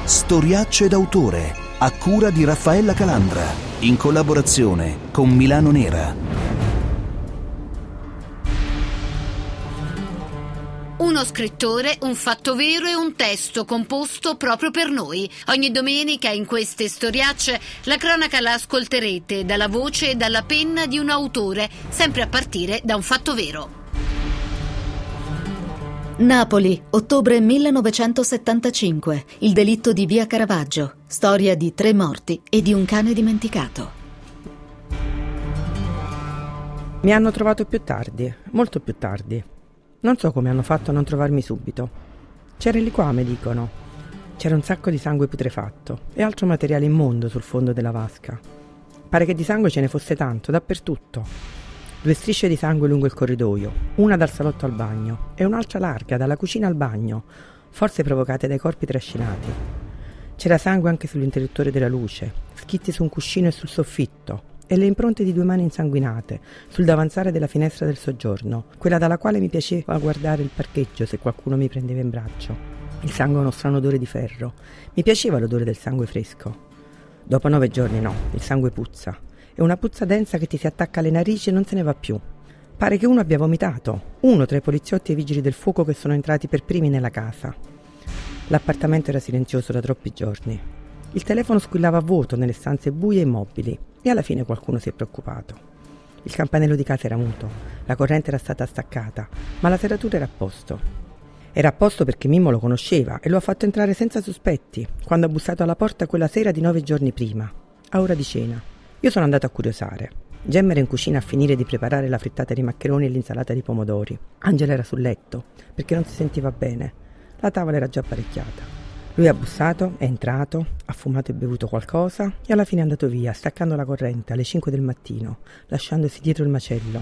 Storiacce d'autore, a cura di Raffaella Calandra, in collaborazione con Milano Nera. Uno scrittore, un fatto vero e un testo composto proprio per noi. Ogni domenica in queste storiacce la cronaca la ascolterete dalla voce e dalla penna di un autore, sempre a partire da un fatto vero. Napoli, ottobre 1975. Il delitto di Via Caravaggio. Storia di 3 morti e di un cane dimenticato. Mi hanno trovato più tardi, molto più tardi. Non so come hanno fatto a non trovarmi subito. C'era il liquame, dicono. C'era un sacco di sangue putrefatto e altro materiale immondo sul fondo della vasca. Pare che di sangue ce ne fosse tanto, dappertutto. 2 strisce di sangue lungo il corridoio, una dal salotto al bagno e un'altra larga dalla cucina al bagno, forse provocate dai corpi trascinati. C'era sangue anche sull'interruttore della luce, schizzi su un cuscino e sul soffitto, e le impronte di 2 mani insanguinate sul davanzale della finestra del soggiorno, quella dalla quale mi piaceva guardare il parcheggio se qualcuno mi prendeva in braccio. Il sangue ha uno strano odore di ferro. Mi piaceva l'odore del sangue fresco. Dopo 9 giorni no, il sangue puzza. È una puzza densa che ti si attacca alle narici e non se ne va più. Pare che uno abbia vomitato, uno tra i poliziotti e i vigili del fuoco che sono entrati per primi nella casa. L'appartamento era silenzioso da troppi giorni. Il telefono squillava a vuoto nelle stanze buie e immobili e alla fine qualcuno si è preoccupato. Il campanello di casa era muto, la corrente era stata staccata, ma la serratura era a posto. Era a posto perché Mimmo lo conosceva e lo ha fatto entrare senza sospetti quando ha bussato alla porta quella sera di 9 giorni prima, a ora di cena. Io sono andato a curiosare. Gemma era in cucina a finire di preparare la frittata di maccheroni e l'insalata di pomodori. Angela era sul letto, perché non si sentiva bene. La tavola era già apparecchiata. Lui ha bussato, è entrato, ha fumato e bevuto qualcosa e alla fine è andato via, staccando la corrente alle 5 del mattino, lasciandosi dietro il macello.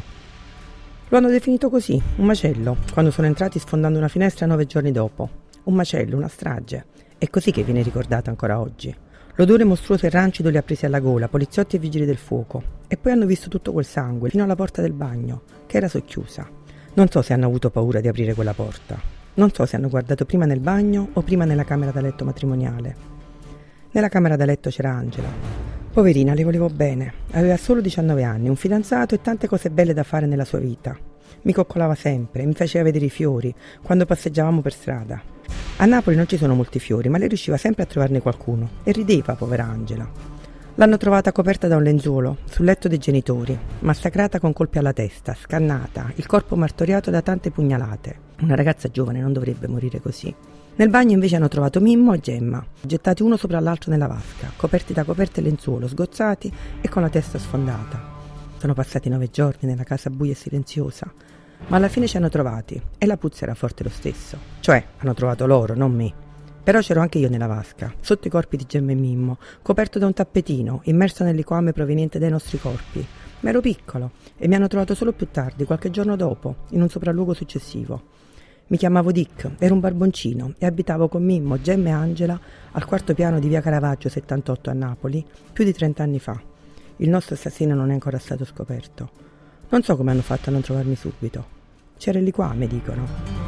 Lo hanno definito così, un macello, quando sono entrati sfondando una finestra 9 giorni dopo. Un macello, una strage. È così che viene ricordato ancora oggi. L'odore mostruoso e rancido li ha presi alla gola, poliziotti e vigili del fuoco. E poi hanno visto tutto quel sangue, fino alla porta del bagno, che era socchiusa. Non so se hanno avuto paura di aprire quella porta. Non so se hanno guardato prima nel bagno o prima nella camera da letto matrimoniale. Nella camera da letto c'era Angela. Poverina, le volevo bene. Aveva solo 19 anni, un fidanzato e tante cose belle da fare nella sua vita. Mi coccolava sempre, mi faceva vedere i fiori, quando passeggiavamo per strada. A Napoli non ci sono molti fiori, ma lei riusciva sempre a trovarne qualcuno e rideva, povera Angela. L'hanno trovata coperta da un lenzuolo, sul letto dei genitori, massacrata con colpi alla testa, scannata, il corpo martoriato da tante pugnalate. Una ragazza giovane non dovrebbe morire così. Nel bagno invece hanno trovato Mimmo e Gemma, gettati uno sopra l'altro nella vasca, coperti da coperte e lenzuolo, sgozzati e con la testa sfondata. Sono passati 9 giorni nella casa buia e silenziosa, ma alla fine ci hanno trovati e la puzza era forte lo stesso. Cioè, hanno trovato loro, non me. Però c'ero anche io nella vasca, sotto i corpi di Gemma e Mimmo, coperto da un tappetino, immerso nel liquame proveniente dai nostri corpi. Ma ero piccolo e mi hanno trovato solo più tardi, qualche giorno dopo, in un sopralluogo successivo. Mi chiamavo Dick, ero un barboncino e abitavo con Mimmo, Gemma e Angela al 4° piano di Via Caravaggio 78 a Napoli, più di 30 anni fa. Il nostro assassino non è ancora stato scoperto. Non so come hanno fatto a non trovarmi subito. C'era il liquame, dicono.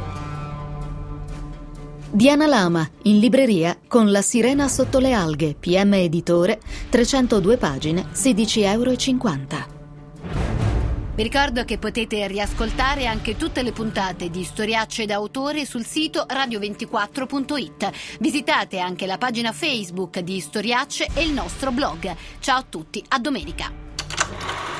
Diana Lama, in libreria con La sirena sotto le alghe, PM Editore, 302 pagine, €16,50. Vi ricordo che potete riascoltare anche tutte le puntate di Storiacce d'autore sul sito radio24.it. Visitate anche la pagina Facebook di Storiacce e il nostro blog. Ciao a tutti, a domenica.